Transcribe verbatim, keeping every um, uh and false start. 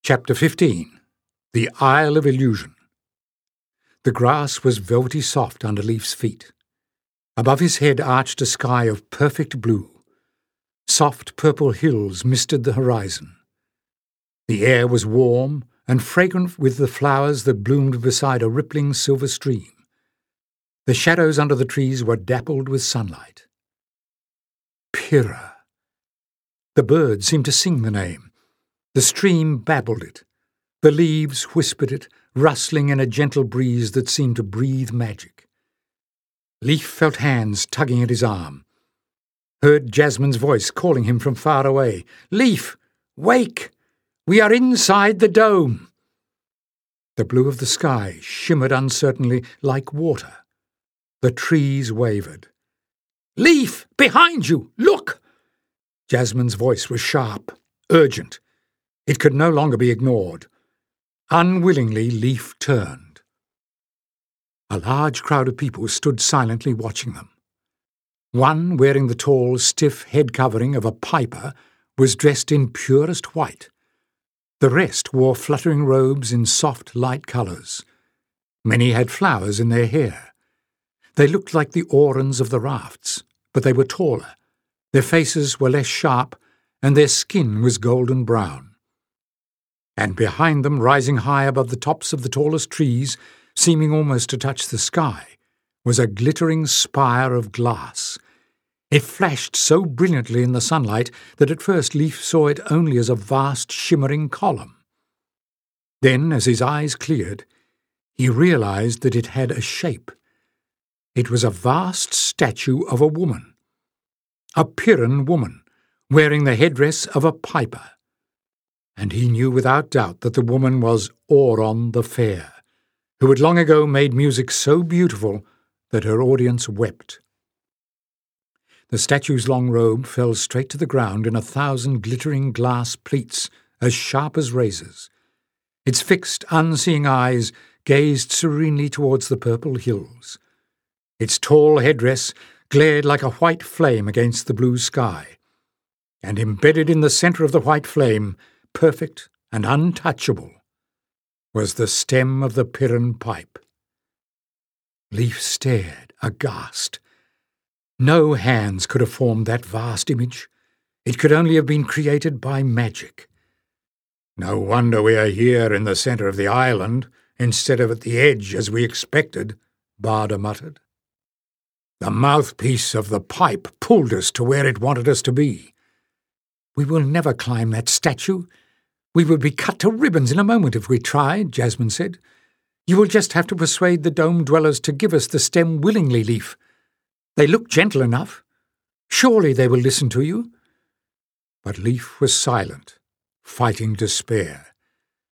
Chapter fifteen. The Isle of Illusion. The grass was velvety soft under Leif's feet. Above his head arched a sky of perfect blue. Soft purple hills misted the horizon. The air was warm and fragrant with the flowers that bloomed beside a rippling silver stream. The shadows under the trees were dappled with sunlight. Pyrrha. The birds seemed to sing the name. The stream babbled it. The leaves whispered it, rustling in a gentle breeze that seemed to breathe magic. Leif felt hands tugging at his arm. Heard Jasmine's voice calling him from far away. "Leif, wake! We are inside the dome!" The blue of the sky shimmered uncertainly like water. The trees wavered. "Leif, behind you! Look!" Jasmine's voice was sharp, urgent. It could no longer be ignored. Unwillingly, Leif turned. A large crowd of people stood silently watching them. One, wearing the tall, stiff head covering of a piper, was dressed in purest white. The rest wore fluttering robes in soft, light colours. Many had flowers in their hair. They looked like the aurons of the rafts, but they were taller. Their faces were less sharp, and their skin was golden brown. And behind them, rising high above the tops of the tallest trees, seeming almost to touch the sky, was a glittering spire of glass. It flashed so brilliantly in the sunlight that at first Leif saw it only as a vast shimmering column. Then, as his eyes cleared, he realized that it had a shape. It was a vast statue of a woman, a Pyrrhan woman, wearing the headdress of a piper. And he knew without doubt that the woman was Auron the Fair, who had long ago made music so beautiful that her audience wept. The statue's long robe fell straight to the ground in a thousand glittering glass pleats as sharp as razors. Its fixed, unseeing eyes gazed serenely towards the purple hills. Its tall headdress glared like a white flame against the blue sky, and embedded in the centre of the white flame, perfect and untouchable, was the stem of the Pyrrhan pipe. Leif stared, aghast. No hands could have formed that vast image. It could only have been created by magic. "No wonder we are here in the centre of the island, instead of at the edge as we expected," Barda muttered. "The mouthpiece of the pipe pulled us to where it wanted us to be." "We will never climb that statue. We would be cut to ribbons in a moment if we tried," Jasmine said. "You will just have to persuade the dome dwellers to give us the stem willingly, Leif. They look gentle enough. Surely they will listen to you." But Leif was silent, fighting despair.